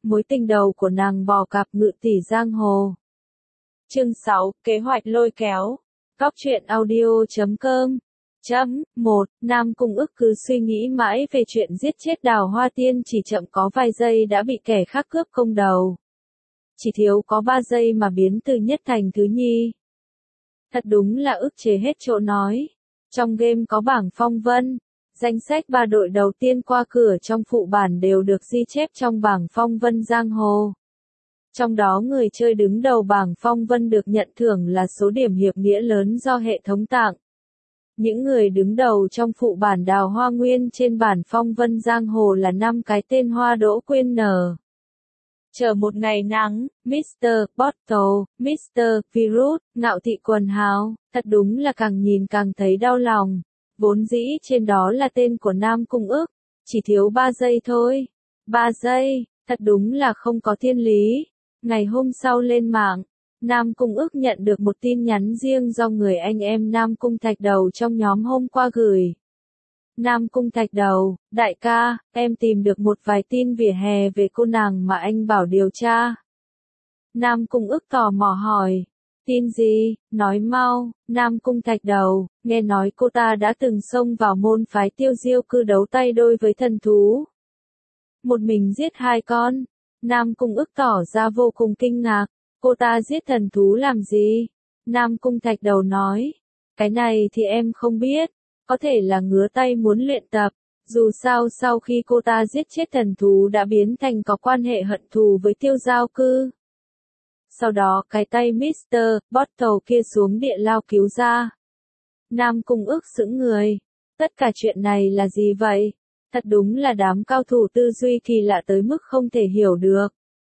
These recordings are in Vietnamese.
mối tình đầu của nàng bò cạp ngự tỷ giang hồ. Chương 6, kế hoạch lôi kéo. Góc truyện audio.com. 1. Nam Cung Ức cứ suy nghĩ mãi về chuyện giết chết Đào Hoa Tiên, chỉ chậm có vài giây đã bị kẻ khác cướp công đầu. Chỉ thiếu có 3 giây mà biến từ nhất thành thứ nhi. Thật đúng là ức chế hết chỗ nói. Trong game có bảng phong vân, danh sách 3 đội đầu tiên qua cửa trong phụ bản đều được ghi chép trong bảng phong vân giang hồ. Trong đó người chơi đứng đầu bảng phong vân được nhận thưởng là số điểm hiệp nghĩa lớn do hệ thống tặng. Những người đứng đầu trong phụ bản Đào Hoa Nguyên trên bản phong vân giang hồ là 5 cái tên Hoa Đỗ Quyên nở. Chờ một ngày nắng, Mr. Bottle, Mr. Virus, Ngạo Thị Quần Hào, thật đúng là càng nhìn càng thấy đau lòng. Vốn dĩ trên đó là tên của Nam Cung Ức, chỉ thiếu 3 giây thôi. 3 giây, thật đúng là không có thiên lý. Ngày hôm sau lên mạng, Nam Cung Ức nhận được một tin nhắn riêng do người anh em Nam Cung Thạch Đầu trong nhóm hôm qua gửi. Nam Cung Thạch Đầu, đại ca, em tìm được một vài tin vỉa hè về cô nàng mà anh bảo điều tra. Nam Cung Ức tò mò hỏi, tin gì, nói mau. Nam Cung Thạch Đầu, nghe nói cô ta đã từng xông vào môn phái Tiêu Diêu Cư đấu tay đôi với thần thú. Một mình giết 2 con. Nam Cung Ức tỏ ra vô cùng kinh ngạc, cô ta giết thần thú làm gì? Nam Cung Thạch Đầu nói, cái này thì em không biết, có thể là ngứa tay muốn luyện tập, dù sao sau khi cô ta giết chết thần thú đã biến thành có quan hệ hận thù với Tiêu Giao Cư. Sau đó cái tay Mr. Bottle kia xuống địa lao cứu ra. Nam Cung Ức sững người, tất cả chuyện này là gì vậy? Thật đúng là đám cao thủ tư duy kỳ lạ tới mức không thể hiểu được.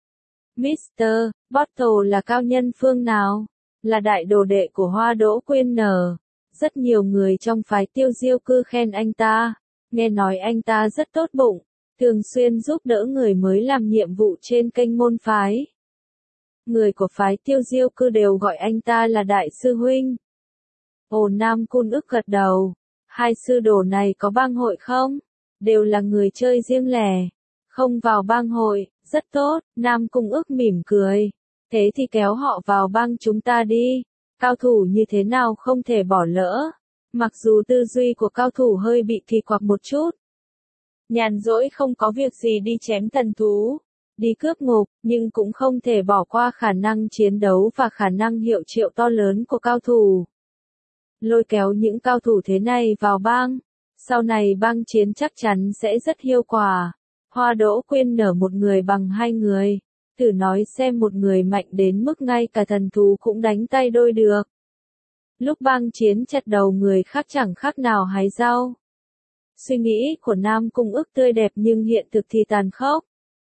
Mr. Bottle là cao nhân phương nào? Là đại đồ đệ của Hoa Đỗ Quyên nở. Rất nhiều người trong phái Tiêu Diêu Cư khen anh ta. Nghe nói anh ta rất tốt bụng, thường xuyên giúp đỡ người mới làm nhiệm vụ trên kênh môn phái. Người của phái Tiêu Diêu Cư đều gọi anh ta là đại sư huynh. Ồ, Nam Cung Ức gật đầu. 2 sư đồ này có bang hội không? Đều là người chơi riêng lẻ, không vào bang hội, rất tốt. Nam Cung Ức mỉm cười. Thế thì kéo họ vào bang chúng ta đi. Cao thủ như thế nào không thể bỏ lỡ. Mặc dù tư duy của cao thủ hơi bị kỳ quặc một chút. Nhàn rỗi không có việc gì đi chém thần thú, đi cướp ngục, nhưng cũng không thể bỏ qua khả năng chiến đấu và khả năng hiệu triệu to lớn của cao thủ. Lôi kéo những cao thủ thế này vào bang, sau này bang chiến chắc chắn sẽ rất hiệu quả. Hoa Đỗ Quyên nở một người bằng 2 người. Thử nói xem một người mạnh đến mức ngay cả thần thú cũng đánh tay đôi được. Lúc bang chiến chặt đầu người khác chẳng khác nào hái rau. Suy nghĩ của Nam Cung Ức tươi đẹp nhưng hiện thực thì tàn khốc.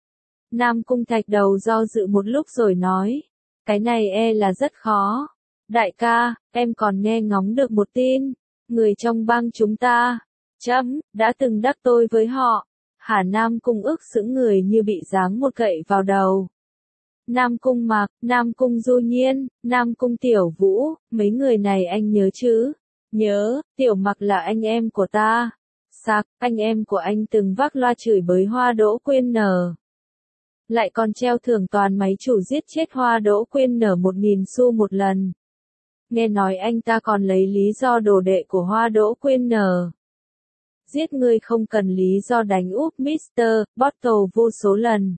Nam Cung Thạch Đầu do dự một lúc rồi nói, cái này là rất khó. Đại ca, em còn nghe ngóng được một tin, người trong bang chúng ta, đã từng đắc tội với họ. Hả? Nam Cung Ức sững người như bị giáng một gậy vào đầu. Nam Cung Mạc, Nam Cung Du Nhiên, Nam Cung Tiểu Vũ, mấy người này anh nhớ chứ? Nhớ, Tiểu Mạc là anh em của ta. Sạc, anh em của anh từng vác loa chửi bới Hoa Đỗ Quyên nở. Lại còn treo thưởng toàn máy chủ giết chết Hoa Đỗ Quyên nở 1000 xu một lần. Nghe nói anh ta còn lấy lý do đồ đệ của Hoa Đỗ Quyên nở. Giết người không cần lý do đánh úp Mr. Bottle vô số lần.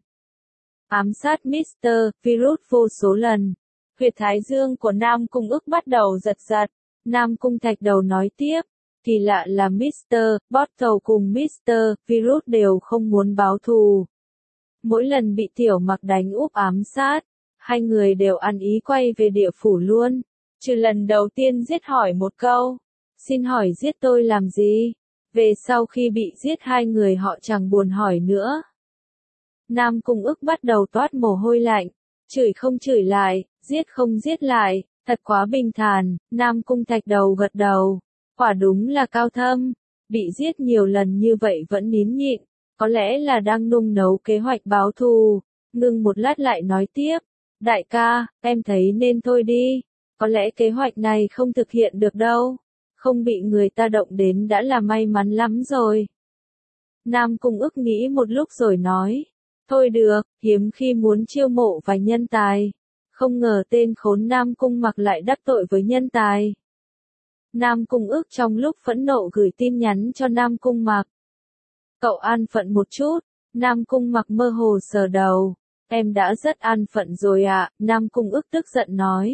Ám sát Mr. Virus vô số lần. Huyệt thái dương của Nam Cung Ức bắt đầu giật giật. Nam Cung Thạch Đầu nói tiếp. Kỳ lạ là Mr. Bottle cùng Mr. Virus đều không muốn báo thù. Mỗi lần bị Tiểu Mặc đánh úp ám sát, 2 người đều ăn ý quay về địa phủ luôn. Trừ lần đầu tiên giết hỏi một câu. Xin hỏi giết tôi làm gì? Về sau khi bị giết 2 người họ chẳng buồn hỏi nữa. Nam Cung Ức bắt đầu toát mồ hôi lạnh. Chửi không chửi lại, giết không giết lại, thật quá bình thản. Nam Cung Thạch Đầu gật đầu. Quả đúng là cao thâm. Bị giết nhiều lần như vậy vẫn nín nhịn. Có lẽ là đang nung nấu kế hoạch báo thù. Ngưng một lát lại nói tiếp. Đại ca, em thấy nên thôi đi. Có lẽ kế hoạch này không thực hiện được đâu. Không bị người ta động đến đã là may mắn lắm rồi. Nam Cung Ức nghĩ một lúc rồi nói. Thôi được, hiếm khi muốn chiêu mộ vài nhân tài. Không ngờ tên khốn Nam Cung Mặc lại đắc tội với nhân tài. Nam Cung Ước trong lúc phẫn nộ gửi tin nhắn cho Nam Cung Mặc. Cậu an phận một chút. Nam Cung Mặc mơ hồ sờ đầu. Em đã rất an phận rồi ạ, Nam Cung Ước tức giận nói.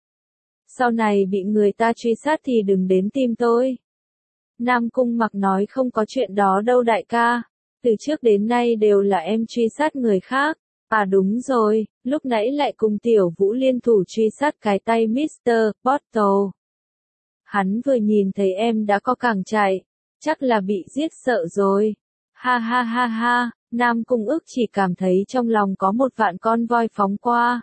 Sau này bị người ta truy sát thì đừng đến tìm tôi. Nam Cung Mặc nói không có chuyện đó đâu đại ca. Từ trước đến nay đều là em truy sát người khác. À đúng rồi, lúc nãy lại cùng Tiểu Vũ liên thủ truy sát cái tay Mr. Bottle. Hắn vừa nhìn thấy em đã có cẳng chạy. Chắc là bị giết sợ rồi. Ha ha ha ha, Nam Cung Ước chỉ cảm thấy trong lòng có một vạn con voi phóng qua.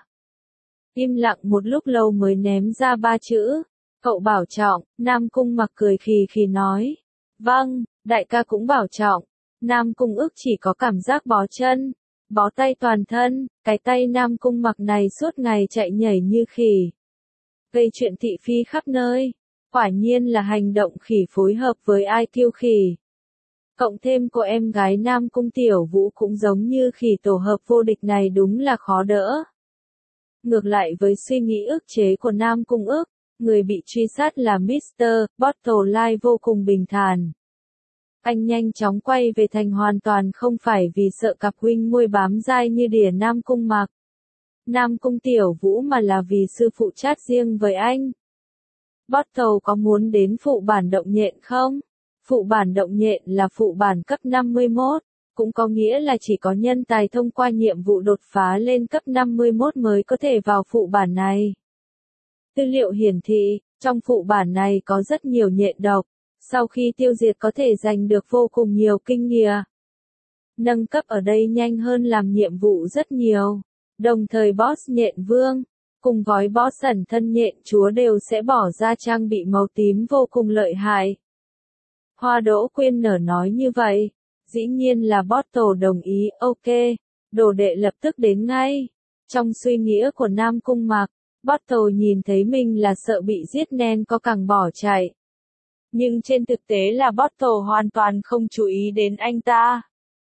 Im lặng một lúc lâu mới ném ra 3 chữ. Cậu bảo trọng, Nam Cung Mặc cười khì khì nói. Vâng, đại ca cũng bảo trọng. Nam Cung Ước chỉ có cảm giác bó chân, bó tay toàn thân, cái tay Nam Cung Mặc này suốt ngày chạy nhảy như khỉ. Gây chuyện thị phi khắp nơi. Quả nhiên là hành động khỉ phối hợp với IQ khỉ. Cộng thêm cô em gái Nam Cung Tiểu Vũ cũng giống như khỉ tổ hợp vô địch này đúng là khó đỡ. Ngược lại với suy nghĩ ức chế của Nam Cung Ước, người bị truy sát là Mr. Bottle vô cùng bình thản. Anh nhanh chóng quay về thành hoàn toàn không phải vì sợ cặp huynh muội bám dai như đỉa Nam Cung Mặc. Nam Cung Tiểu Vũ mà là vì sư phụ chat riêng với anh. Bottle có muốn đến phụ bản động nhện không? Phụ bản động nhện là phụ bản cấp 51, cũng có nghĩa là chỉ có nhân tài thông qua nhiệm vụ đột phá lên cấp 51 mới có thể vào phụ bản này. Tư liệu hiển thị, trong phụ bản này có rất nhiều nhện độc, sau khi tiêu diệt có thể giành được vô cùng nhiều kinh nghiệm. Nâng cấp ở đây nhanh hơn làm nhiệm vụ rất nhiều. Đồng thời boss nhện vương, cùng gói boss ẩn thân nhện chúa đều sẽ bỏ ra trang bị màu tím vô cùng lợi hại. Hoa Đỗ Quyên Nở nói như vậy. Dĩ nhiên là Bottle đồng ý, ok, đồ đệ lập tức đến ngay. Trong suy nghĩ của Nam Cung Mặc, Bottle nhìn thấy mình là sợ bị giết nên có càng bỏ chạy. Nhưng trên thực tế là Bottle hoàn toàn không chú ý đến anh ta.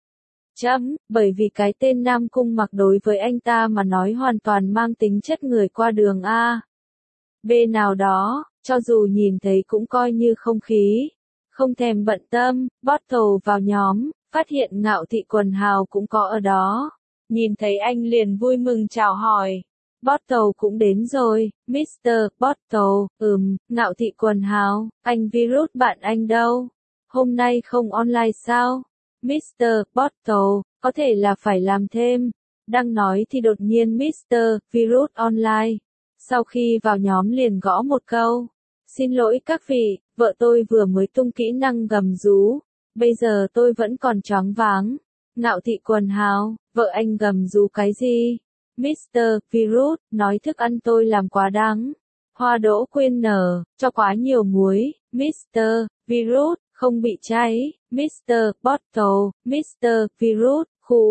Bởi vì cái tên Nam Cung Mặc đối với anh ta mà nói hoàn toàn mang tính chất người qua đường A. B nào đó, cho dù nhìn thấy cũng coi như không khí. Không thèm bận tâm, Bottle vào nhóm, phát hiện Ngạo Thị Quần Hào cũng có ở đó. Nhìn thấy anh liền vui mừng chào hỏi. Bottle cũng đến rồi, Mr. Bottle, Ngạo Thị Quần Hào, anh virus bạn anh đâu? Hôm nay không online sao? Mr. Bottle, có thể là phải làm thêm. Đang nói thì đột nhiên Mr. Virus online. Sau khi vào nhóm liền gõ một câu. Xin lỗi các vị, vợ tôi vừa mới tung kỹ năng gầm rú. Bây giờ tôi vẫn còn choáng váng. Ngạo Thị Quần Hào, vợ anh gầm rú cái gì? Mr. Virus, nói thức ăn tôi làm quá đắng. Hoa Đỗ Quyên Nở, cho quá nhiều muối. Mr. Virus, không bị cháy. Mr. Bottle, Mr. Virus,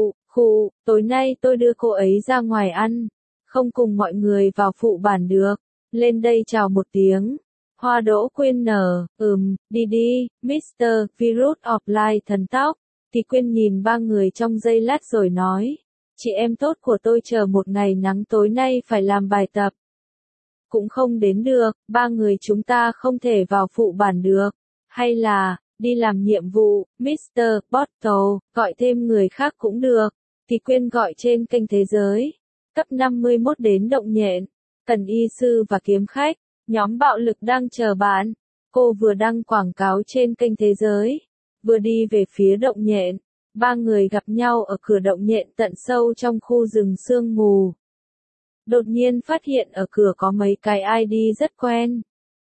tối nay tôi đưa cô ấy ra ngoài ăn. Không cùng mọi người vào phụ bản được. Lên đây chào một tiếng. Hoa Đỗ Quyên Nở, đi, Mr. Virus offline thần tóc. Thì Quyên nhìn ba người trong giây lát rồi nói. Chị em tốt của tôi chờ một ngày nắng tối nay phải làm bài tập. Cũng không đến được, ba người chúng ta không thể vào phụ bản được. Hay là, đi làm nhiệm vụ, Mr. Bottle, gọi thêm người khác cũng được. Thì Quyên gọi trên kênh Thế Giới. Cấp 51 đến động nhện. Cần y sư và kiếm khách. Nhóm bạo lực đang chờ bạn. Cô vừa đăng quảng cáo trên kênh Thế Giới. Vừa đi về phía động nhện. Ba người gặp nhau ở cửa động nhện tận sâu trong khu rừng sương mù. Đột nhiên phát hiện ở cửa có mấy cái ID rất quen.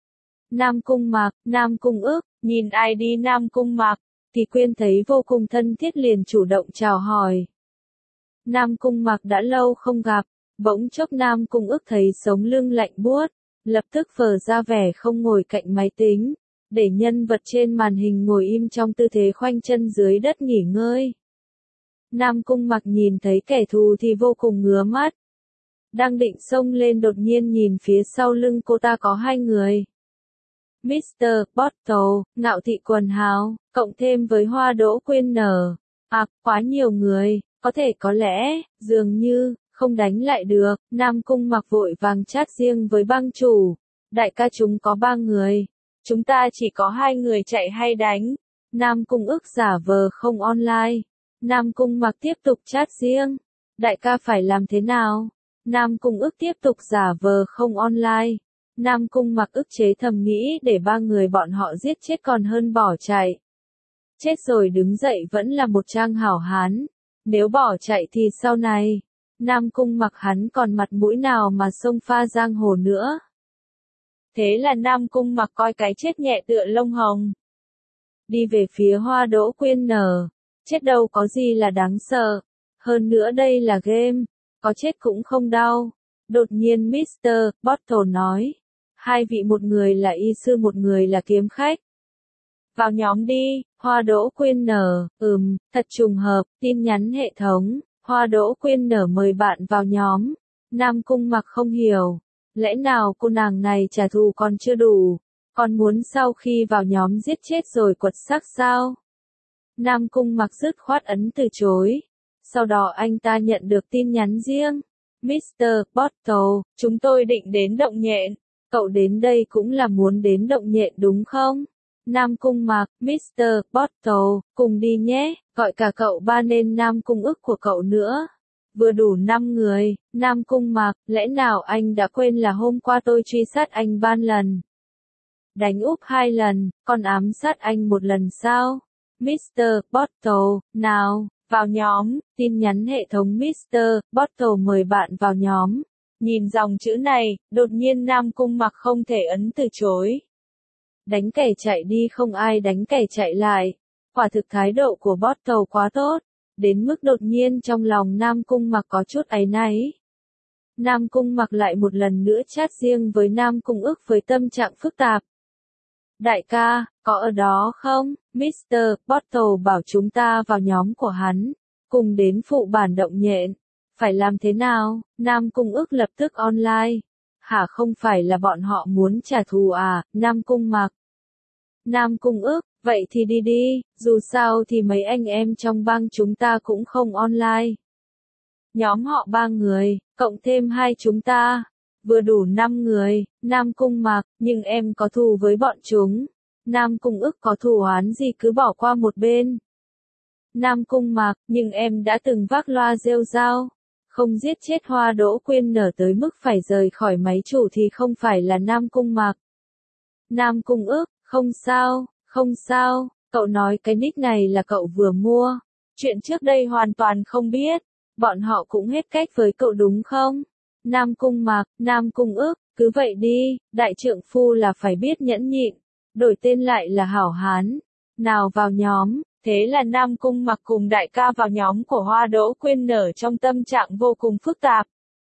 Nam Cung Mặc, Nam Cung Ước, nhìn ID Nam Cung Mặc, thì Quyên thấy vô cùng thân thiết liền chủ động chào hỏi. Nam Cung Mặc đã lâu không gặp, bỗng chốc Nam Cung Ước thấy sống lưng lạnh buốt, lập tức phờ ra vẻ không ngồi cạnh máy tính, để nhân vật trên màn hình ngồi im trong tư thế khoanh chân dưới đất nghỉ ngơi. Nam Cung Mặc nhìn thấy kẻ thù thì vô cùng ngứa mắt. Đang định xông lên đột nhiên nhìn phía sau lưng cô ta có hai người. Mr. Bottle, Ngạo Thị Quần Hào, cộng thêm với Hoa Đỗ Quyên Nở. À, quá nhiều người, Có thể có lẽ, dường như, không đánh lại được, Nam Cung Mặc vội vàng chat riêng với bang chủ. Đại ca chúng có 3 người. Chúng ta chỉ có 2 người chạy hay đánh. Nam Cung ức giả vờ không online. Nam Cung Mặc tiếp tục chat riêng. Đại ca phải làm thế nào? Nam Cung ức tiếp tục giả vờ không online. Nam Cung Mặc ức chế thầm nghĩ để 3 người bọn họ giết chết còn hơn bỏ chạy. Chết rồi đứng dậy vẫn là một trang hảo hán. Nếu bỏ chạy thì sau này, Nam Cung Mặc hắn còn mặt mũi nào mà xông pha giang hồ nữa. Thế là Nam Cung Mặc coi cái chết nhẹ tựa lông hồng. Đi về phía Hoa Đỗ Quyên nở. Chết đâu có gì là đáng sợ. Hơn nữa đây là game. Có chết cũng không đau. Đột nhiên Mr. Bottle nói. 2 vị, một người là y sư một người là kiếm khách. Vào nhóm đi, Hoa Đỗ Quyên nở. Thật trùng hợp, tin nhắn hệ thống. Hoa Đỗ Quyên nở mời bạn vào nhóm. Nam Cung Mặc không hiểu. Lẽ nào cô nàng này trả thù còn chưa đủ? Còn muốn sau khi vào nhóm giết chết rồi quật xác sao? Nam Cung Mặc dứt khoát ấn từ chối. Sau đó anh ta nhận được tin nhắn riêng. Mr. Bottle, chúng tôi định đến Động Nhện. Cậu đến đây cũng là muốn đến Động Nhện đúng không? Nam Cung Mặc, Mr. Bottle, cùng đi nhé, gọi cả cậu ba nên Nam Cung ức của cậu nữa. Vừa đủ 5 người, Nam Cung Mặc, lẽ nào anh đã quên là hôm qua tôi truy sát anh 3 lần? Đánh úp 2 lần, còn ám sát anh 1 lần sao? Mr. Bottle, nào, vào nhóm, tin nhắn hệ thống Mr. Bottle mời bạn vào nhóm. Nhìn dòng chữ này, đột nhiên Nam Cung Mặc không thể ấn từ chối. Đánh kẻ chạy đi không ai đánh kẻ chạy lại. Quả thực thái độ của Bottle quá tốt, đến mức đột nhiên trong lòng Nam Cung Mặc có chút áy náy. Nam Cung Mặc lại một lần nữa chat riêng với Nam Cung ức với tâm trạng phức tạp. Đại ca, có ở đó không? Mr. Bottle bảo chúng ta vào nhóm của hắn, cùng đến phụ bản Động Nhện. Phải làm thế nào? Nam Cung ức lập tức online. Hả, không phải là bọn họ muốn trả thù à? Nam Cung Mặc. Nam Cung ức, vậy thì đi đi, dù sao thì mấy anh em trong bang chúng ta cũng không online. Nhóm họ 3 người, cộng thêm 2 chúng ta, vừa đủ 5 người. Nam Cung Mặc, nhưng em có thù với bọn chúng. Nam Cung ức, có thù oán gì cứ bỏ qua một bên. Nam Cung Mặc, nhưng em đã từng vác loa rêu rao, không giết chết Hoa Đỗ Quyên nở tới mức phải rời khỏi máy chủ thì không phải là Nam Cung Mặc. Nam Cung ức, không sao, không sao, cậu nói cái nick này là cậu vừa mua. Chuyện trước đây hoàn toàn không biết, bọn họ cũng hết cách với cậu đúng không? Nam Cung Mặc, Nam Cung ức, cứ vậy đi, đại trượng phu là phải biết nhẫn nhịn, đổi tên lại là hảo hán. Nào vào nhóm, thế là Nam Cung Mặc cùng đại ca vào nhóm của Hoa Đỗ Quyên nở trong tâm trạng vô cùng phức tạp.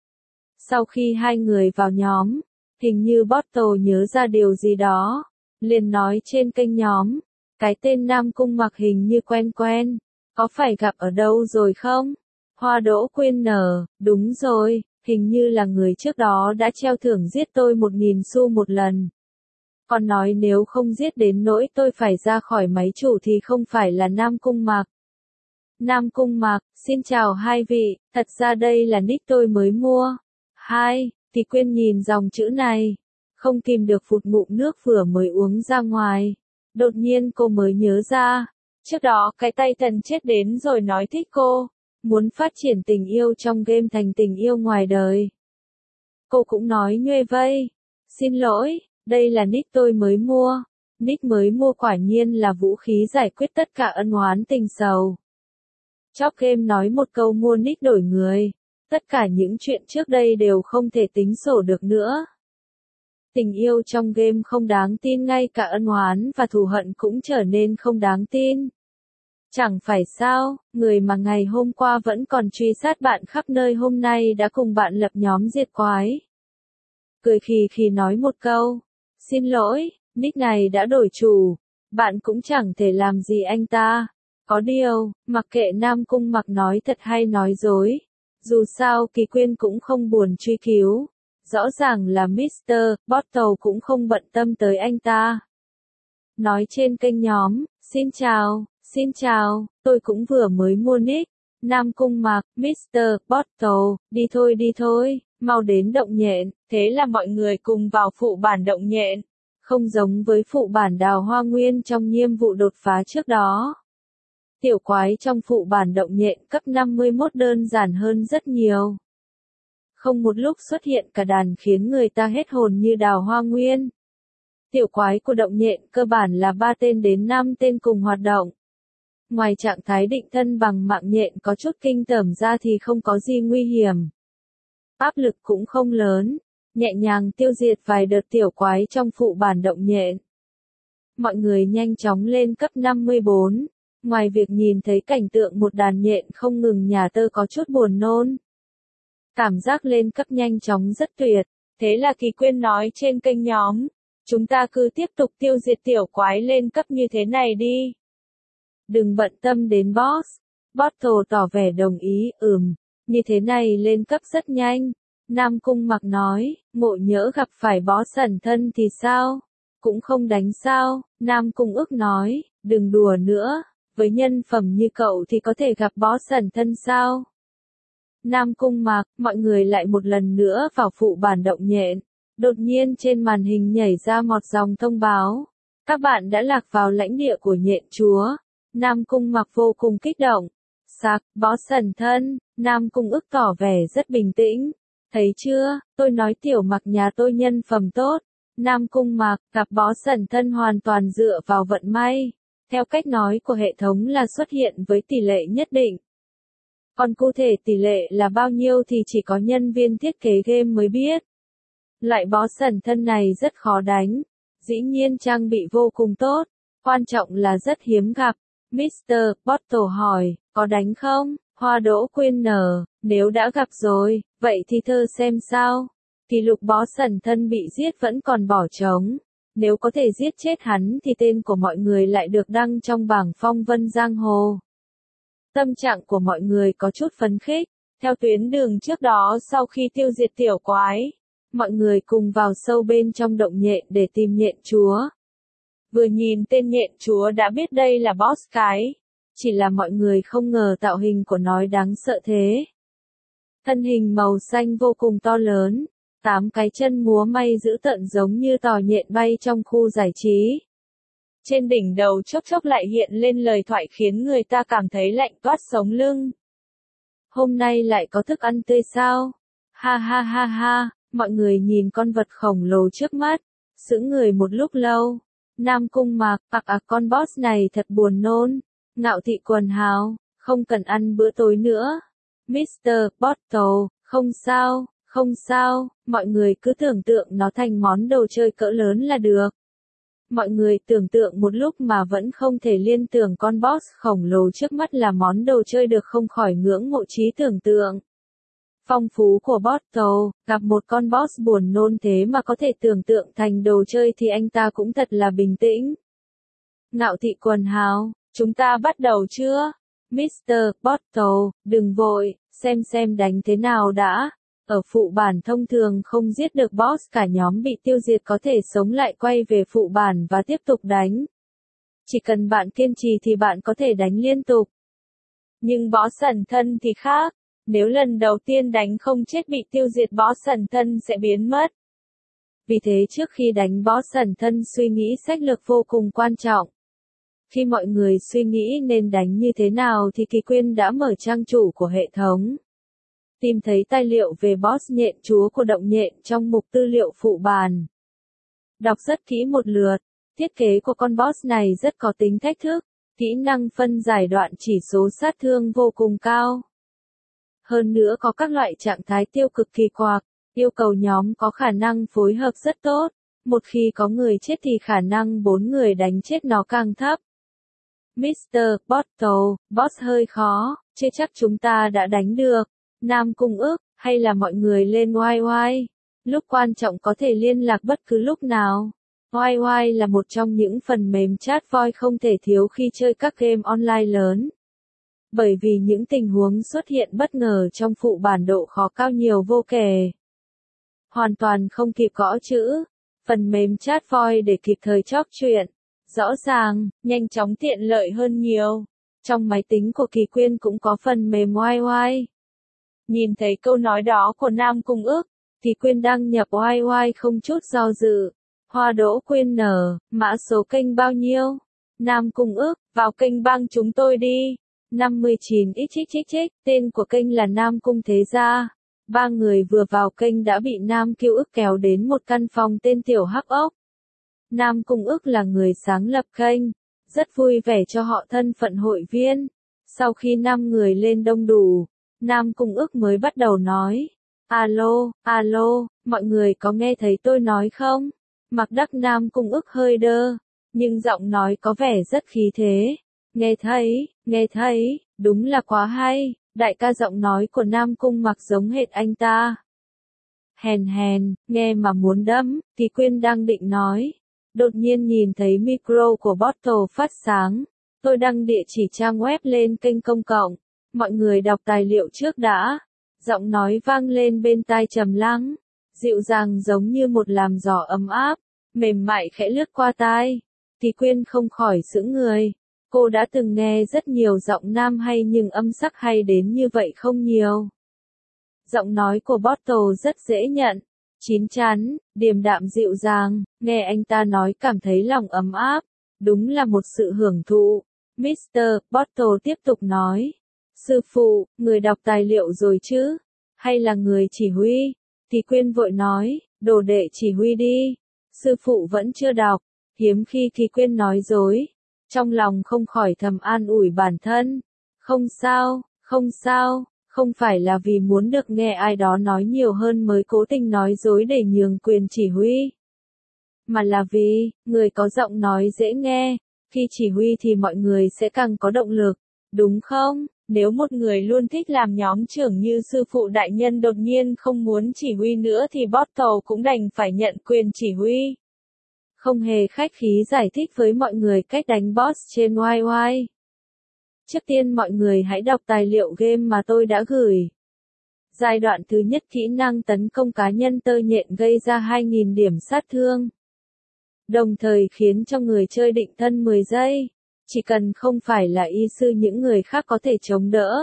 Sau khi 2 người vào nhóm, hình như Bottle nhớ ra điều gì đó, liền nói trên kênh nhóm, cái tên Nam Cung Mặc hình như quen quen, có phải gặp ở đâu rồi không? Hoa Đỗ Quyên nở, đúng rồi, hình như là người trước đó đã treo thưởng giết tôi 1000 xu một lần. Còn nói nếu không giết đến nỗi tôi phải ra khỏi máy chủ thì không phải là Nam Cung Mặc. Nam Cung Mặc, xin chào 2 vị, thật ra đây là nick tôi mới mua. Thì Quyên nhìn dòng chữ này, không kìm được phụt ngụm nước vừa mới uống ra ngoài. Đột nhiên cô mới nhớ ra, trước đó cái tay thần chết đến rồi nói thích cô, muốn phát triển tình yêu trong game thành tình yêu ngoài đời. Cô cũng nói nhuê vây, xin lỗi, đây là nick tôi mới mua. Nick mới mua quả nhiên là vũ khí giải quyết tất cả ân oán tình sầu. Chóc game nói một câu mua nick đổi người. Tất cả những chuyện trước đây đều không thể tính sổ được nữa. Tình yêu trong game không đáng tin, ngay cả ân oán và thù hận cũng trở nên không đáng tin. Chẳng phải sao, người mà ngày hôm qua vẫn còn truy sát bạn khắp nơi hôm nay đã cùng bạn lập nhóm diệt quái. Cười khì khì nói một câu, xin lỗi, nick này đã đổi chủ, bạn cũng chẳng thể làm gì anh ta. Có điều, mặc kệ Nam Cung Mặc nói thật hay nói dối, dù sao Kỳ Quyên cũng không buồn truy cứu. Rõ ràng là Mr. Bottle cũng không bận tâm tới anh ta. Nói trên kênh nhóm, xin chào, tôi cũng vừa mới mua nick, Nam Cung Mạc, Mr. Bottle, đi thôi, mau đến động nhện, thế là mọi người cùng vào phụ bản động nhện. Không giống với phụ bản Đào Hoa Nguyên trong nhiệm vụ đột phá trước đó. Tiểu quái trong phụ bản động nhện cấp 51 đơn giản hơn rất nhiều. Không một lúc xuất hiện cả đàn khiến người ta hết hồn như Đào Hoa Nguyên. Tiểu quái của động nhện cơ bản là 3 tên đến 5 tên cùng hoạt động. Ngoài trạng thái định thân bằng mạng nhện có chút kinh tởm ra thì không có gì nguy hiểm. Áp lực cũng không lớn, nhẹ nhàng tiêu diệt vài đợt tiểu quái trong phụ bản động nhện. Mọi người nhanh chóng lên cấp 54, ngoài việc nhìn thấy cảnh tượng một đàn nhện không ngừng nhả tơ có chút buồn nôn. Cảm giác lên cấp nhanh chóng rất tuyệt, thế là Kỳ Quyên nói trên kênh nhóm, chúng ta cứ tiếp tục tiêu diệt tiểu quái lên cấp như thế này đi. Đừng bận tâm đến boss. Bottle tỏ vẻ đồng ý, như thế này lên cấp rất nhanh. Nam Cung Mặc nói, ngộ nhỡ gặp phải boss ẩn thân thì sao? Cũng không đánh sao? Nam Cung Ước nói, đừng đùa nữa, với nhân phẩm như cậu thì có thể gặp boss ẩn thân sao? Nam Cung Mạc, mọi người lại một lần nữa vào phụ bản động nhện. Đột nhiên trên màn hình nhảy ra một dòng thông báo. Các bạn đã lạc vào lãnh địa của nhện chúa. Nam Cung Mặc vô cùng kích động. Sạc, boss ẩn thân, Nam Cung Ước tỏ vẻ rất bình tĩnh. Thấy chưa, tôi nói tiểu Mặc nhà tôi nhân phẩm tốt. Nam Cung Mặc, gặp boss ẩn thân hoàn toàn dựa vào vận may. Theo cách nói của hệ thống là xuất hiện với tỷ lệ nhất định. Còn cụ thể tỷ lệ là bao nhiêu thì chỉ có nhân viên thiết kế game mới biết. Loại boss ẩn thân này rất khó đánh. Dĩ nhiên trang bị vô cùng tốt. Quan trọng là rất hiếm gặp. Mr. Bottle hỏi, có đánh không? Hoa đỗ quyên nở, nếu đã gặp rồi, vậy thì thơ xem sao. Kỷ lục boss ẩn thân bị giết vẫn còn bỏ trống. Nếu có thể giết chết hắn thì tên của mọi người lại được đăng trong bảng phong vân giang hồ. Tâm trạng của mọi người có chút phấn khích. Theo tuyến đường trước đó sau khi tiêu diệt tiểu quái, mọi người cùng vào sâu bên trong động nhện để tìm nhện chúa. Vừa nhìn tên nhện chúa đã biết đây là boss cái. Chỉ là mọi người không ngờ tạo hình của nó đáng sợ thế. Thân hình màu xanh vô cùng to lớn. 8 cái chân múa may dữ tợn giống như tò nhện bay trong khu giải trí. Trên đỉnh đầu chốc chốc lại hiện lên lời thoại khiến người ta cảm thấy lạnh toát sống lưng. Hôm nay lại có thức ăn tươi sao? Ha ha ha ha, mọi người nhìn con vật khổng lồ trước mắt. Sững người một lúc lâu. Nam Cung Mạc, con boss này thật buồn nôn. Ngạo Thị quần hào, không cần ăn bữa tối nữa. Mr. Bottle, không sao, mọi người cứ tưởng tượng nó thành món đồ chơi cỡ lớn là được. Mọi người tưởng tượng một lúc mà vẫn không thể liên tưởng con boss khổng lồ trước mắt là món đồ chơi được không khỏi ngưỡng mộ trí tưởng tượng. Phong phú của Bottle, gặp một con boss buồn nôn thế mà có thể tưởng tượng thành đồ chơi thì anh ta cũng thật là bình tĩnh. Ngạo Thị quần hào, chúng ta bắt đầu chưa? Mr. Bottle, đừng vội, xem đánh thế nào đã. Ở phụ bản thông thường không giết được boss cả nhóm bị tiêu diệt có thể sống lại quay về phụ bản và tiếp tục đánh. Chỉ cần bạn kiên trì thì bạn có thể đánh liên tục. Nhưng boss ẩn thân thì khác. Nếu lần đầu tiên đánh không chết bị tiêu diệt boss ẩn thân sẽ biến mất. Vì thế trước khi đánh boss ẩn thân suy nghĩ sách lược vô cùng quan trọng. Khi mọi người suy nghĩ nên đánh như thế nào thì Kỳ Quyên đã mở trang chủ của hệ thống. Tìm thấy tài liệu về boss nhện chúa của động nhện trong mục tư liệu phụ bàn. Đọc rất kỹ một lượt, thiết kế của con boss này rất có tính thách thức, kỹ năng phân giải đoạn chỉ số sát thương vô cùng cao. Hơn nữa có các loại trạng thái tiêu cực kỳ quặc, yêu cầu nhóm có khả năng phối hợp rất tốt. Một khi có người chết thì khả năng 4 người đánh chết nó càng thấp. Mr. Bottle, boss hơi khó, chưa chắc chúng ta đã đánh được. Nam Cung Ước, hay là mọi người lên YY. Lúc quan trọng có thể liên lạc bất cứ lúc nào. YY là một trong những phần mềm chat voice không thể thiếu khi chơi các game online lớn. Bởi vì những tình huống xuất hiện bất ngờ trong phụ bản độ khó cao nhiều vô kể. Hoàn toàn không kịp gõ chữ. Phần mềm chat voice để kịp thời chóp chuyện. Rõ ràng, nhanh chóng tiện lợi hơn nhiều. Trong máy tính của Kỳ Quyên cũng có phần mềm YY. Nhìn thấy câu nói đó của Nam Cung Ước, Kỳ Quyên đăng nhập YY không chút do dự. Hoa đỗ quyên nở, mã số kênh bao nhiêu? Nam Cung Ước, vào kênh bang chúng tôi đi. 59xxxx, tên của kênh là Nam Cung Thế Gia. Ba người vừa vào kênh đã bị Nam Kiêu Ước kéo đến một căn phòng tên Tiểu Hắc Ốc. Nam Cung Ước là người sáng lập kênh, rất vui vẻ cho họ thân phận hội viên. Sau khi 5 người lên đông đủ, Nam Cung Ước mới bắt đầu nói. Alo, alo, mọi người có nghe thấy tôi nói không? Mặc Đắc Nam Cung Ước hơi đơ, nhưng giọng nói có vẻ rất khí thế. Nghe thấy, đúng là quá hay, đại ca giọng nói của Nam Cung Mặc giống hệt anh ta. Hèn, nghe mà muốn đấm, Kỳ Quyên đang định nói. Đột nhiên nhìn thấy micro của Bottle phát sáng. Tôi đăng địa chỉ trang web lên kênh công cộng. Mọi người đọc tài liệu trước đã. Giọng nói vang lên bên tai trầm lắng, dịu dàng giống như một làn gió ấm áp, mềm mại khẽ lướt qua tai. Kỳ Quyên không khỏi sững người. Cô đã từng nghe rất nhiều giọng nam hay nhưng âm sắc hay đến như vậy không nhiều. Giọng nói của Bottle rất dễ nhận, chín chắn, điềm đạm dịu dàng, nghe anh ta nói cảm thấy lòng ấm áp, đúng là một sự hưởng thụ. Mr. Bottle tiếp tục nói. Sư phụ, người đọc tài liệu rồi chứ? Hay là người chỉ huy? Kỳ Quyên vội nói, đồ đệ chỉ huy đi. Sư phụ vẫn chưa đọc. Hiếm khi Kỳ Quyên nói dối. Trong lòng không khỏi thầm an ủi bản thân. Không sao, không phải là vì muốn được nghe ai đó nói nhiều hơn mới cố tình nói dối để nhường quyền chỉ huy. Mà là vì, người có giọng nói dễ nghe, khi chỉ huy thì mọi người sẽ càng có động lực, đúng không? Nếu một người luôn thích làm nhóm trưởng như sư phụ đại nhân đột nhiên không muốn chỉ huy nữa thì Bottle cũng đành phải nhận quyền chỉ huy. Không hề khách khí giải thích với mọi người cách đánh boss trên YY. Trước tiên mọi người hãy đọc tài liệu game mà tôi đã gửi. Giai đoạn thứ nhất kỹ năng tấn công cá nhân tơ nhện gây ra 2.000 điểm sát thương. Đồng thời khiến cho người chơi định thân 10 giây. Chỉ cần không phải là y sư những người khác có thể chống đỡ.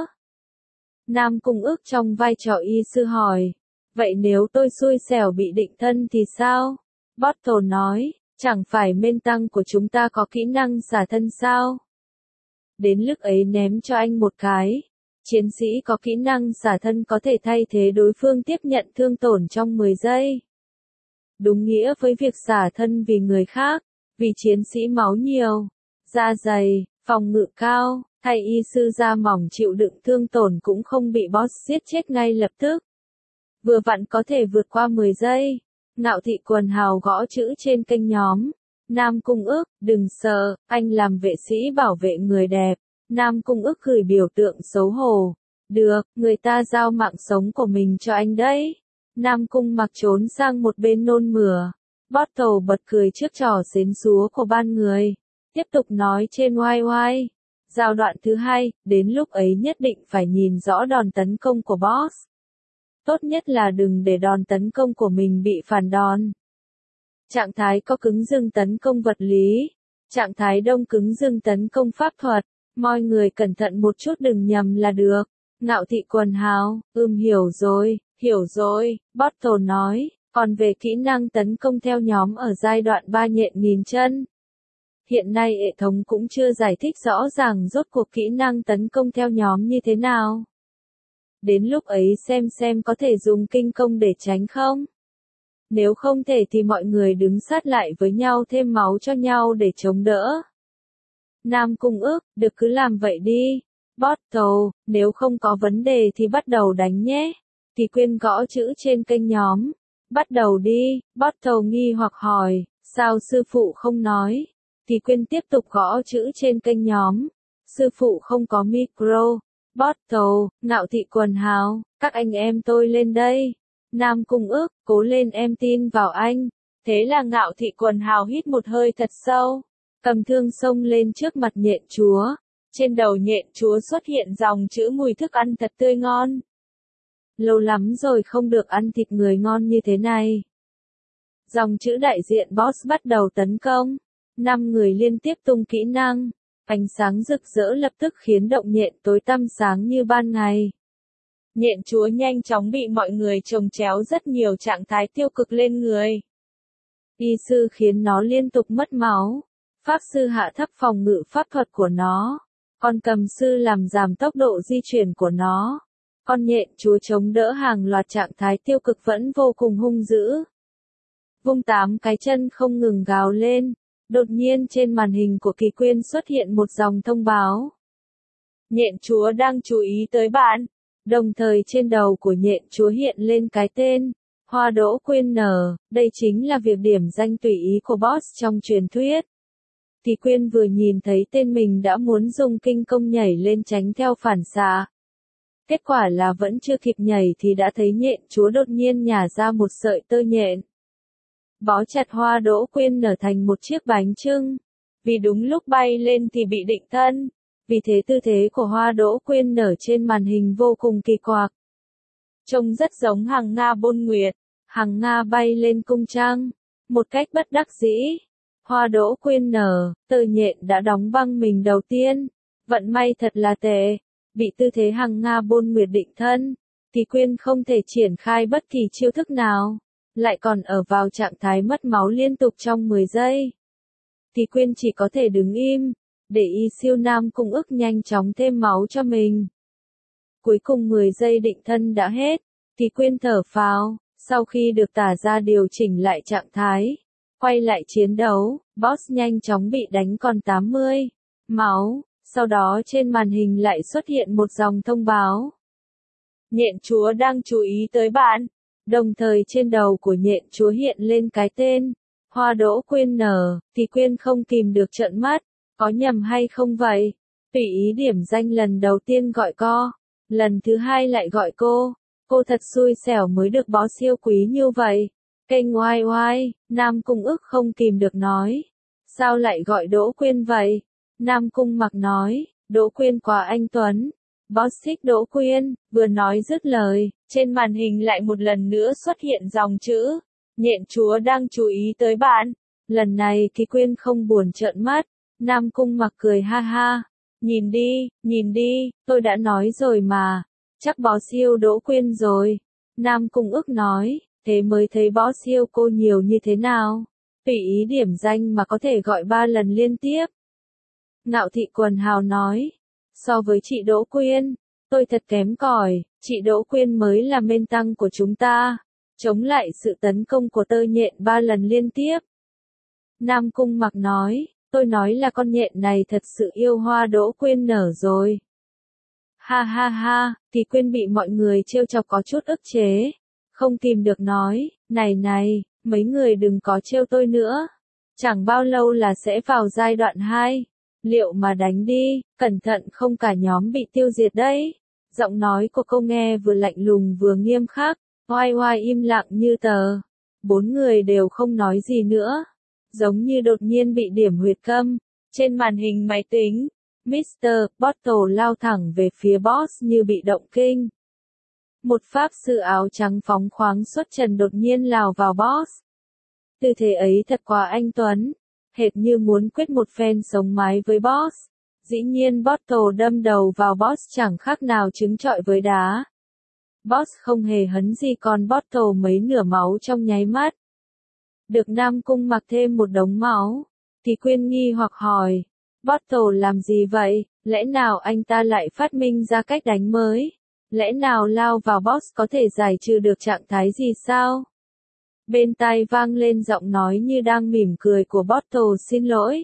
Nam Cung Ước trong vai trò y sư hỏi. Vậy nếu tôi xui xẻo bị định thân thì sao? Bottle nói, chẳng phải main tăng của chúng ta có kỹ năng xả thân sao? Đến lúc ấy ném cho anh một cái. Chiến sĩ có kỹ năng xả thân có thể thay thế đối phương tiếp nhận thương tổn trong 10 giây. Đúng nghĩa với việc xả thân vì người khác, vì chiến sĩ máu nhiều, da dày, phòng ngự cao, thay y sư da mỏng chịu đựng thương tổn cũng không bị boss giết chết ngay lập tức. Vừa vặn có thể vượt qua 10 giây. Ngạo Thị quần hào gõ chữ trên kênh nhóm. Nam Cung Ước, đừng sợ, anh làm vệ sĩ bảo vệ người đẹp. Nam Cung Ước gửi biểu tượng xấu hổ. Được, người ta giao mạng sống của mình cho anh đấy. Nam Cung Mặc trốn sang một bên nôn mửa. Bottle bật cười trước trò xến xúa của ban người. Tiếp tục nói trên YY. Giao đoạn thứ hai, đến lúc ấy nhất định phải nhìn rõ đòn tấn công của boss. Tốt nhất là đừng để đòn tấn công của mình bị phản đòn. Trạng thái có cứng rừng tấn công vật lý. Trạng thái đông cứng rừng tấn công pháp thuật. Mọi người cẩn thận một chút đừng nhầm là được. Ngạo Thị quần hào, hiểu rồi, Bottle nói. Còn về kỹ năng tấn công theo nhóm ở giai đoạn 3 nhện nghìn chân. Hiện nay hệ thống cũng chưa giải thích rõ ràng rốt cuộc kỹ năng tấn công theo nhóm như thế nào. Đến lúc ấy xem có thể dùng kinh công để tránh không? Nếu không thể thì mọi người đứng sát lại với nhau thêm máu cho nhau để chống đỡ. Nam Cung Ước, được cứ làm vậy đi. Bottle, nếu không có vấn đề thì bắt đầu đánh nhé. Kỳ Quyên gõ chữ trên kênh nhóm. Bắt đầu đi, Bottle nghi hoặc hỏi, sao sư phụ không nói? Kỳ Quyên tiếp tục gõ chữ trên kênh nhóm. Sư phụ không có micro. Bottle, Ngạo Thị quần hào, các anh em tôi lên đây. Nam Cung Ước, cố lên em tin vào anh. Thế là Ngạo Thị quần hào hít một hơi thật sâu. Cầm thương xông lên trước mặt nhện chúa. Trên đầu nhện chúa xuất hiện dòng chữ mùi thức ăn thật tươi ngon. Lâu lắm rồi không được ăn thịt người ngon như thế này. Dòng chữ đại diện boss bắt đầu tấn công. 5 người liên tiếp tung kỹ năng. Ánh sáng rực rỡ lập tức khiến động nhện tối tăm sáng như ban ngày. Nhện chúa nhanh chóng bị mọi người chồng chéo rất nhiều trạng thái tiêu cực lên người. Y sư khiến nó liên tục mất máu. Pháp sư hạ thấp phòng ngự pháp thuật của nó. Con cầm sư làm giảm tốc độ di chuyển của nó. Con nhện chúa chống đỡ hàng loạt trạng thái tiêu cực vẫn vô cùng hung dữ. Vung 8 cái chân không ngừng gào lên. Đột nhiên trên màn hình của Kỳ Quyên xuất hiện một dòng thông báo. Nhện chúa đang chú ý tới bạn. Đồng thời trên đầu của nhện chúa hiện lên cái tên. Hoa đỗ quyên nở, đây chính là việc điểm danh tùy ý của boss trong truyền thuyết. Kỳ Quyên vừa nhìn thấy tên mình đã muốn dùng kinh công nhảy lên tránh theo phản xạ. Kết quả là vẫn chưa kịp nhảy thì đã thấy nhện chúa đột nhiên nhả ra một sợi tơ nhện. Bó chặt hoa đỗ quyên nở thành một chiếc bánh chưng. Vì đúng lúc bay lên thì bị định thân. Vì thế tư thế của hoa đỗ quyên nở trên màn hình vô cùng kỳ quặc. Trông rất giống hằng Nga bôn nguyệt. Hằng Nga bay lên cung trăng. Một cách bất đắc dĩ. Hoa đỗ quyên nở, tơ nhện đã đóng băng mình đầu tiên. Vận may thật là tệ. Bị tư thế hằng Nga bôn nguyệt định thân. Kỳ Quyên không thể triển khai bất kỳ chiêu thức nào. Lại còn ở vào trạng thái mất máu liên tục trong 10 giây. Kỳ Quyên chỉ có thể đứng im, để Y siêu nam cung ức nhanh chóng thêm máu cho mình. Cuối cùng 10 giây định thân đã hết, Kỳ Quyên thở phào, sau khi được tả ra điều chỉnh lại trạng thái, quay lại chiến đấu, boss nhanh chóng bị đánh còn 80 máu, sau đó trên màn hình lại xuất hiện một dòng thông báo. Nhện chúa đang chú ý tới bạn. Đồng thời trên đầu của nhện chúa hiện lên cái tên, Hoa đỗ quyên nở, Kỳ Quyên không kìm được trợn mắt, có nhầm hay không vậy? Tùy ý điểm danh lần đầu tiên gọi co, lần thứ hai lại gọi cô thật xui xẻo mới được bó siêu quý như vậy. Kênh oai oai, Nam Cung ức không kìm được nói, sao lại gọi Đỗ Quyên vậy? Nam Cung mặc nói, Đỗ Quyên quá anh tuấn. Boss thích Đỗ Quyên, vừa nói dứt lời, trên màn hình lại một lần nữa xuất hiện dòng chữ, nhện chúa đang chú ý tới bạn. Lần này Kỳ Quyên không buồn trợn mắt, Nam Cung mặc cười ha ha, nhìn đi, tôi đã nói rồi mà, chắc boss yêu Đỗ Quyên rồi. Nam Cung ức nói, thế mới thấy boss yêu cô nhiều như thế nào, tùy ý điểm danh mà có thể gọi 3 lần liên tiếp. Ngạo thị quần hào nói, so với chị Đỗ Quyên, tôi thật kém cỏi, chị Đỗ Quyên mới là main tăng của chúng ta, chống lại sự tấn công của tơ nhện 3 lần liên tiếp. Nam Cung mặc nói, tôi nói là con nhện này thật sự yêu Hoa Đỗ Quyên nở rồi. Ha ha ha, Kỳ Quyên bị mọi người trêu chọc có chút ức chế, không kìm được nói, này, mấy người đừng có trêu tôi nữa, chẳng bao lâu là sẽ vào giai đoạn 2. Liệu mà đánh đi, cẩn thận không cả nhóm bị tiêu diệt đấy. Giọng nói của cô nghe vừa lạnh lùng vừa nghiêm khắc, oai oai im lặng như tờ. 4 người đều không nói gì nữa. Giống như đột nhiên bị điểm huyệt khâm. Trên màn hình máy tính, Mr. Bottle lao thẳng về phía boss như bị động kinh. Một pháp sư áo trắng phóng khoáng xuất trần đột nhiên lao vào boss. Tư thế ấy thật quá anh tuấn. Hệt như muốn quyết một phen sống mái với boss. Dĩ nhiên Bottle đâm đầu vào boss chẳng khác nào trứng trọi với đá. Boss không hề hấn gì còn Bottle mấy nửa máu trong nháy mắt. Được Nam Cung mặc thêm một đống máu. Kỳ Quyên nghi hoặc hỏi. Bottle làm gì vậy? Lẽ nào anh ta lại phát minh ra cách đánh mới? Lẽ nào lao vào boss có thể giải trừ được trạng thái gì sao? Bên tai vang lên giọng nói như đang mỉm cười của Bottle xin lỗi.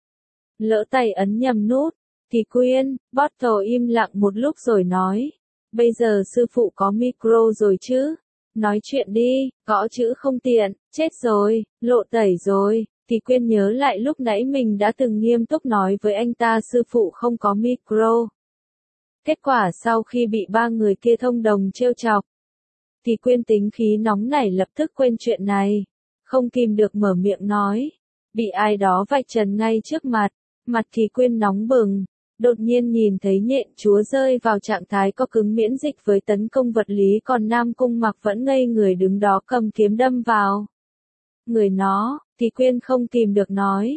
Lỡ tay ấn nhầm nút. Kỳ Quyên, Bottle im lặng một lúc rồi nói. Bây giờ sư phụ có micro rồi chứ? Nói chuyện đi, gõ chữ không tiện, chết rồi, lộ tẩy rồi. Kỳ Quyên nhớ lại lúc nãy mình đã từng nghiêm túc nói với anh ta sư phụ không có micro. Kết quả sau khi bị 3 người kia thông đồng trêu chọc. Kỳ Quyên tính khí nóng nảy lập tức quên chuyện này. Không kìm được mở miệng nói. Bị ai đó vạch trần ngay trước mặt. Mặt Kỳ Quyên nóng bừng. Đột nhiên nhìn thấy nhện chúa rơi vào trạng thái có cứng miễn dịch với tấn công vật lý còn Nam Cung mặc vẫn ngây người đứng đó cầm kiếm đâm vào. Người nó, Kỳ Quyên không kìm được nói.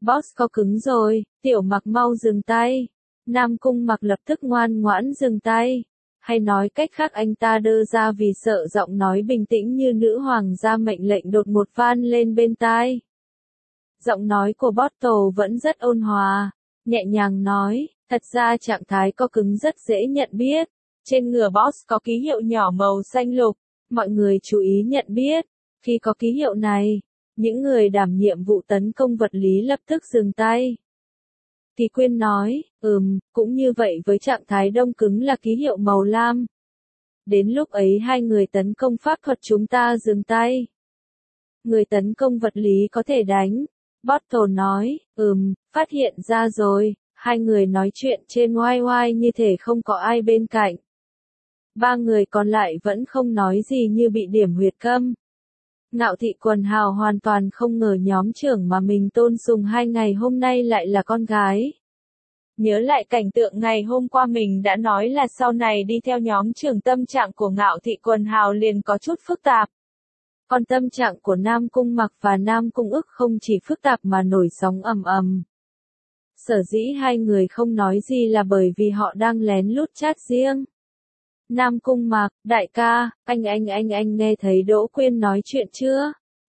Boss có cứng rồi, Tiểu Mặc mau dừng tay. Nam Cung Mặc lập tức ngoan ngoãn dừng tay. Hay nói cách khác anh ta đơ ra vì sợ giọng nói bình tĩnh như nữ hoàng ra mệnh lệnh đột một vang lên bên tai. Giọng nói của Bottle vẫn rất ôn hòa, nhẹ nhàng nói, thật ra trạng thái co cứng rất dễ nhận biết. Trên ngựa Boss có ký hiệu nhỏ màu xanh lục, mọi người chú ý nhận biết. Khi có ký hiệu này, những người đảm nhiệm vụ tấn công vật lý lập tức dừng tay. Kỳ Quyên nói, cũng như vậy với trạng thái đông cứng là ký hiệu màu lam. Đến lúc ấy hai người tấn công pháp thuật chúng ta dừng tay. Người tấn công vật lý có thể đánh. Bottle nói, phát hiện ra rồi, hai người nói chuyện trên oai như thể không có ai bên cạnh. Ba người còn lại vẫn không nói gì như bị điểm huyệt câm. Ngạo Thị Quần Hào hoàn toàn không ngờ nhóm trưởng mà mình tôn sùng 2 ngày hôm nay lại là con gái. Nhớ lại cảnh tượng ngày hôm qua mình đã nói là sau này đi theo nhóm trưởng, tâm trạng của Ngạo Thị Quần Hào liền có chút phức tạp. Còn tâm trạng của Nam Cung Mặc và Nam Cung Ức không chỉ phức tạp mà nổi sóng ầm ầm. Sở dĩ hai người không nói gì là bởi vì họ đang lén lút chat riêng. Nam Cung Mặc, đại ca, anh nghe thấy Đỗ Quyên nói chuyện chưa?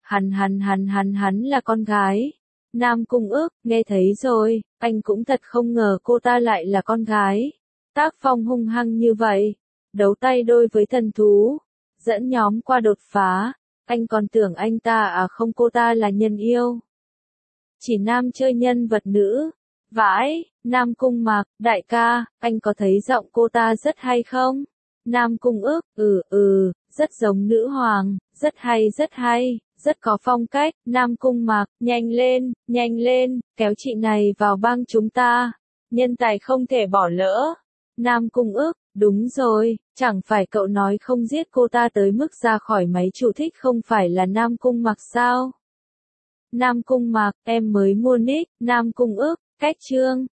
Hắn là con gái. Nam Cung Ức, nghe thấy rồi, anh cũng thật không ngờ cô ta lại là con gái. Tác phong hung hăng như vậy, đấu tay đôi với thần thú, dẫn nhóm qua đột phá, anh còn tưởng anh ta không cô ta là nhân yêu. Chỉ nam chơi nhân vật nữ. Vãi, Nam Cung Mặc, đại ca, anh có thấy giọng cô ta rất hay không? Nam Cung Ức, rất giống nữ hoàng, rất hay, rất có phong cách. Nam Cung Mặc, nhanh lên, kéo chị này vào bang chúng ta. Nhân tài không thể bỏ lỡ. Nam Cung Ức, đúng rồi, chẳng phải cậu nói không giết cô ta tới mức ra khỏi máy chủ thích không phải là Nam Cung Mặc sao? Nam Cung Mặc, em mới mua nick. Nam Cung Ức, cách chương.